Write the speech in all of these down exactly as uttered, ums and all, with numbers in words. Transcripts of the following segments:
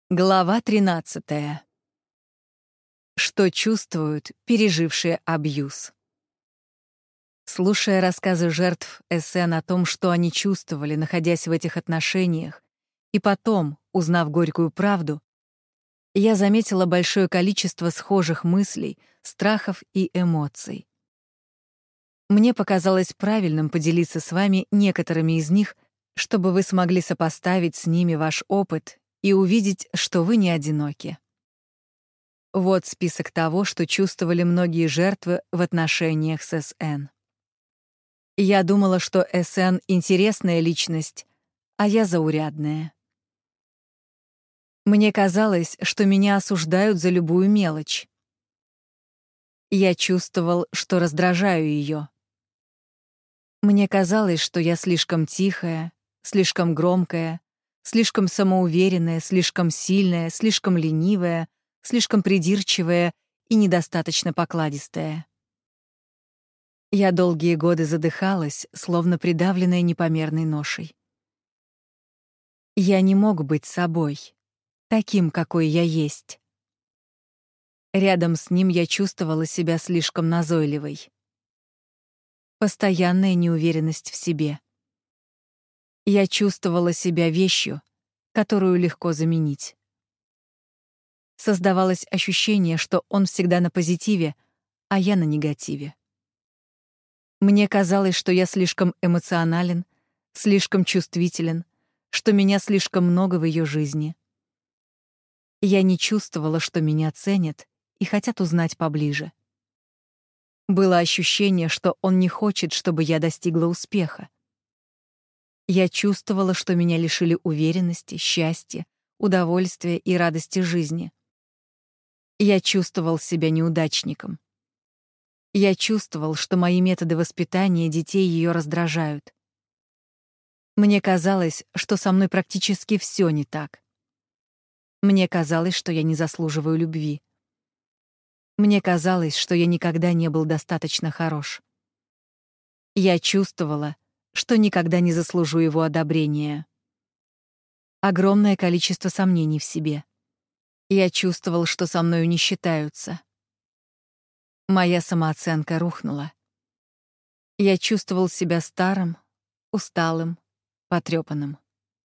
Глава тринадцатая. Что чувствуют пережившие абьюз? Слушая рассказы жертв эс эн о том, что они чувствовали, находясь в этих отношениях, и потом, узнав горькую правду, я заметила большое количество схожих мыслей, страхов и эмоций. Мне показалось правильным поделиться с вами некоторыми из них, чтобы вы смогли сопоставить с ними ваш опыт и увидеть, что вы не одиноки. Вот список того, что чувствовали многие жертвы в отношениях с эс эн. Я думала, что эс эн — интересная личность, а я заурядная. Мне казалось, что меня осуждают за любую мелочь. Я чувствовал, что раздражаю ее. Мне казалось, что я слишком тихая, слишком громкая, слишком самоуверенная, слишком сильная, слишком ленивая, слишком придирчивая и недостаточно покладистая. Я долгие годы задыхалась, словно придавленная непомерной ношей. Я не мог быть собой, таким, какой я есть. Рядом с ним я чувствовала себя слишком назойливой. Постоянная неуверенность в себе. Я чувствовала себя вещью, которую легко заменить. Создавалось ощущение, что он всегда на позитиве, а я на негативе. Мне казалось, что я слишком эмоционален, слишком чувствителен, что меня слишком много в ее жизни. Я не чувствовала, что меня ценят и хотят узнать поближе. Было ощущение, что он не хочет, чтобы я достигла успеха. Я чувствовала, что меня лишили уверенности, счастья, удовольствия и радости жизни. Я чувствовал себя неудачником. Я чувствовал, что мои методы воспитания детей ее раздражают. Мне казалось, что со мной практически все не так. Мне казалось, что я не заслуживаю любви. Мне казалось, что я никогда не был достаточно хорош. Я чувствовала, что никогда не заслужу его одобрения. Огромное количество сомнений в себе. Я чувствовал, что со мною не считаются. Моя самооценка рухнула. Я чувствовал себя старым, усталым, потрёпанным.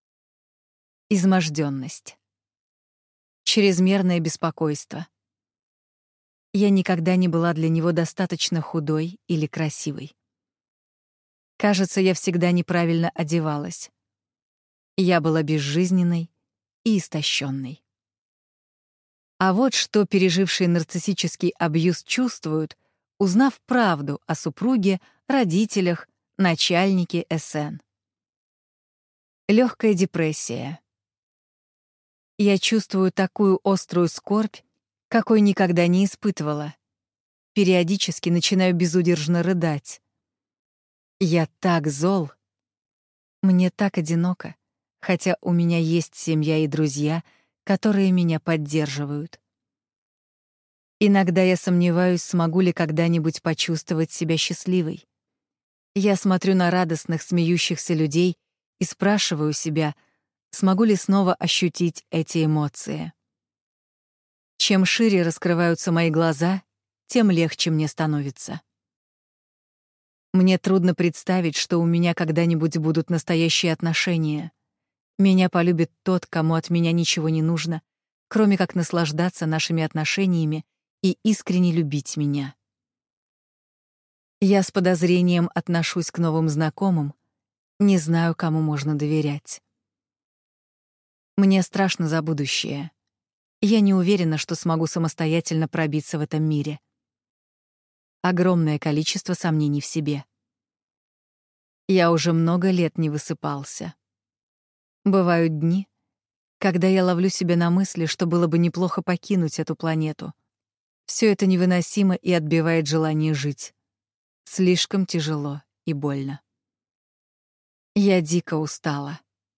Измождённость. Чрезмерное беспокойство. Я никогда не была для него достаточно худой или красивой. Кажется, я всегда неправильно одевалась. Я была безжизненной и истощенной. А вот что пережившие нарциссический абьюз чувствуют, узнав правду о супруге, родителях, начальнике эс эн. Легкая депрессия. Я чувствую такую острую скорбь, какой никогда не испытывала. Периодически начинаю безудержно рыдать. Я так зол. Мне так одиноко, хотя у меня есть семья и друзья, которые меня поддерживают. Иногда я сомневаюсь, смогу ли когда-нибудь почувствовать себя счастливой. Я смотрю на радостных, смеющихся людей и спрашиваю себя, смогу ли снова ощутить эти эмоции. Чем шире раскрываются мои глаза, тем легче мне становится. Мне трудно представить, что у меня когда-нибудь будут настоящие отношения. Меня полюбит тот, кому от меня ничего не нужно, кроме как наслаждаться нашими отношениями и искренне любить меня. Я с подозрением отношусь к новым знакомым, не знаю, кому можно доверять. Мне страшно за будущее. Я не уверена, что смогу самостоятельно пробиться в этом мире. Огромное количество сомнений в себе. Я уже много лет не высыпался. Бывают дни, когда я ловлю себя на мысли, что было бы неплохо покинуть эту планету. Все это невыносимо и отбивает желание жить. Слишком тяжело и больно. Я дико устала.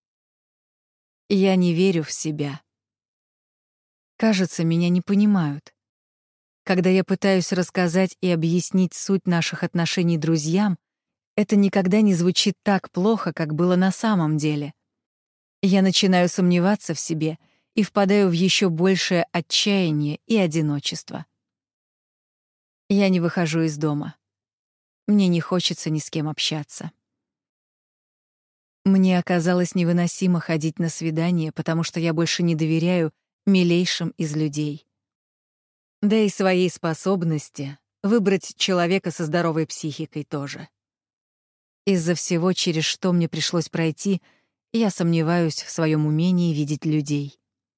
Я не верю в себя. Кажется, меня не понимают. Когда я пытаюсь рассказать и объяснить суть наших отношений друзьям, это никогда не звучит так плохо, как было на самом деле. Я начинаю сомневаться в себе и впадаю в еще большее отчаяние и одиночество. Я не выхожу из дома. Мне не хочется ни с кем общаться. Мне оказалось невыносимо ходить на свидания, потому что я больше не доверяю милейшим из людей. Да и своей способности выбрать человека со здоровой психикой тоже. Из-за всего, через что мне пришлось пройти, я сомневаюсь в своем умении видеть людей.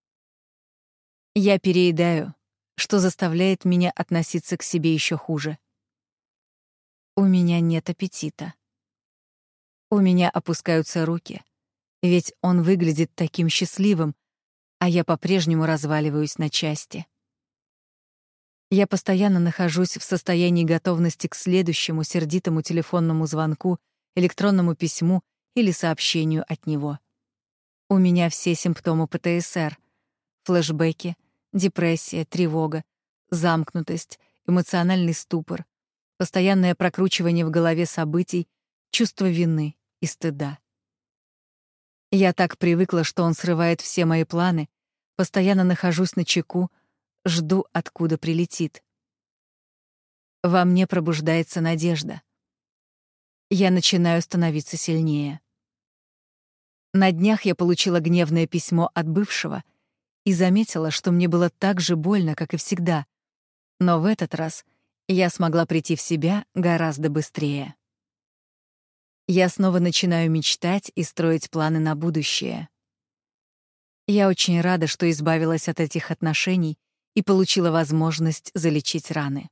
Я переедаю, что заставляет меня относиться к себе еще хуже. У меня нет аппетита. У меня опускаются руки, ведь он выглядит таким счастливым, а я по-прежнему разваливаюсь на части. Я постоянно нахожусь в состоянии готовности к следующему сердитому телефонному звонку, электронному письму или сообщению от него. У меня все симптомы пэ тэ эс эр: флешбеки, депрессия, тревога, замкнутость, эмоциональный ступор, постоянное прокручивание в голове событий, чувство вины и стыда. Я так привыкла, что он срывает все мои планы, постоянно нахожусь начеку, жду, откуда прилетит. Во мне пробуждается надежда. Я начинаю становиться сильнее. На днях я получила гневное письмо от бывшего и заметила, что мне было так же больно, как и всегда, но в этот раз я смогла прийти в себя гораздо быстрее. Я снова начинаю мечтать и строить планы на будущее. Я очень рада, что избавилась от этих отношений и получила возможность залечить раны.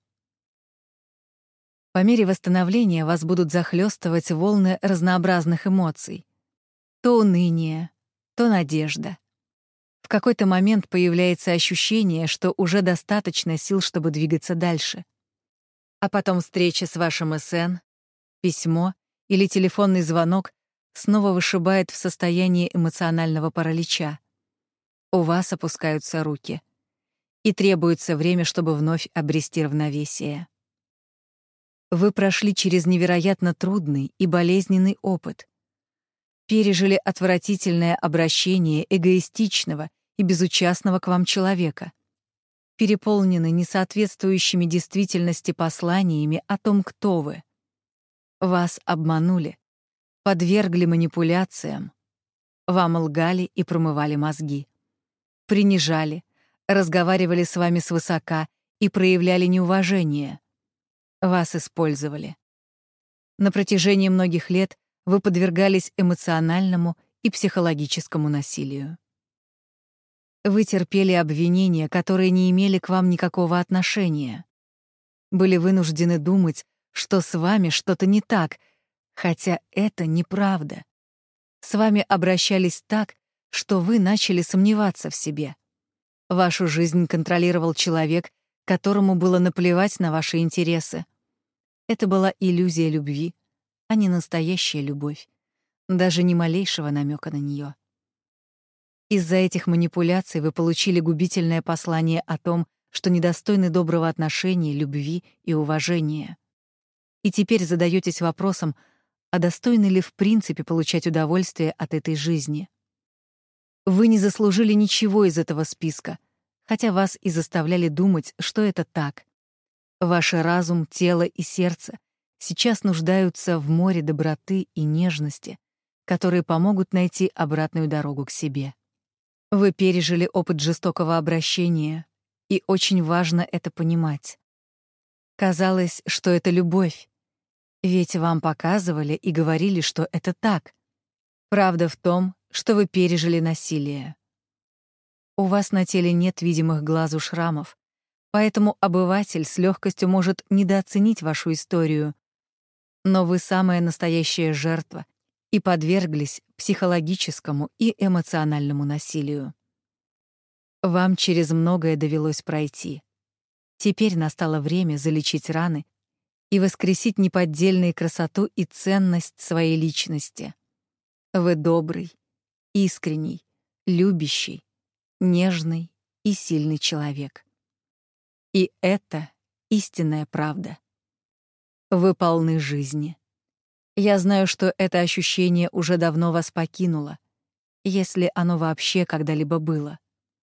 По мере восстановления вас будут захлестывать волны разнообразных эмоций. То уныние, то надежда. В какой-то момент появляется ощущение, что уже достаточно сил, чтобы двигаться дальше. А потом встреча с вашим эс эн, письмо или телефонный звонок снова вышибает в состояние эмоционального паралича. У вас опускаются руки. И требуется время, чтобы вновь обрести равновесие. Вы прошли через невероятно трудный и болезненный опыт. Пережили отвратительное обращение эгоистичного и безучастного к вам человека. Переполнены несоответствующими действительности посланиями о том, кто вы. Вас обманули, подвергли манипуляциям, вам лгали и промывали мозги. Принижали, разговаривали с вами свысока и проявляли неуважение. Вас использовали. На протяжении многих лет вы подвергались эмоциональному и психологическому насилию. Вы терпели обвинения, которые не имели к вам никакого отношения. Были вынуждены думать, что с вами что-то не так, хотя это неправда. С вами обращались так, что вы начали сомневаться в себе. Вашу жизнь контролировал человек, которому было наплевать на ваши интересы. Это была иллюзия любви, а не настоящая любовь, даже ни малейшего намека на нее. Из-за этих манипуляций вы получили губительное послание о том, что недостойны доброго отношения, любви и уважения. И теперь задаетесь вопросом, а достойны ли в принципе получать удовольствие от этой жизни? Вы не заслужили ничего из этого списка, хотя вас и заставляли думать, что это так. Ваш разум, тело и сердце сейчас нуждаются в море доброты и нежности, которые помогут найти обратную дорогу к себе. Вы пережили опыт жестокого обращения, и очень важно это понимать. Казалось, что это любовь, ведь вам показывали и говорили, что это так. Правда в том, что вы пережили насилие. У вас на теле нет видимых глазу шрамов, поэтому обыватель с легкостью может недооценить вашу историю. Но вы самая настоящая жертва и подверглись психологическому и эмоциональному насилию. Вам через многое довелось пройти. Теперь настало время залечить раны и воскресить неподдельную красоту и ценность своей личности. Вы добрый, искренний, любящий, нежный и сильный человек. И это истинная правда. Вы полны жизни. Я знаю, что это ощущение уже давно вас покинуло, если оно вообще когда-либо было.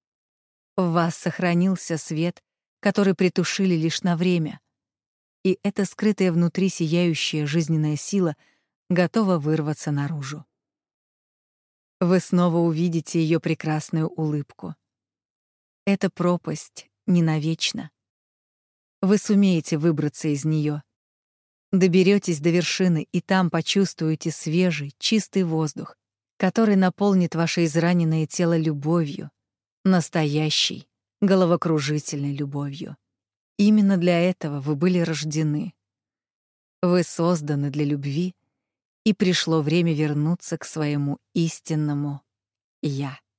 В вас сохранился свет, который притушили лишь на время, и эта скрытая внутри сияющая жизненная сила готова вырваться наружу. Вы снова увидите ее прекрасную улыбку. Эта пропасть не навечно. Вы сумеете выбраться из нее. Доберетесь до вершины, и там почувствуете свежий, чистый воздух, который наполнит ваше израненное тело любовью, настоящей, головокружительной любовью. Именно для этого вы были рождены. Вы созданы для любви, и пришло время вернуться к своему истинному «Я».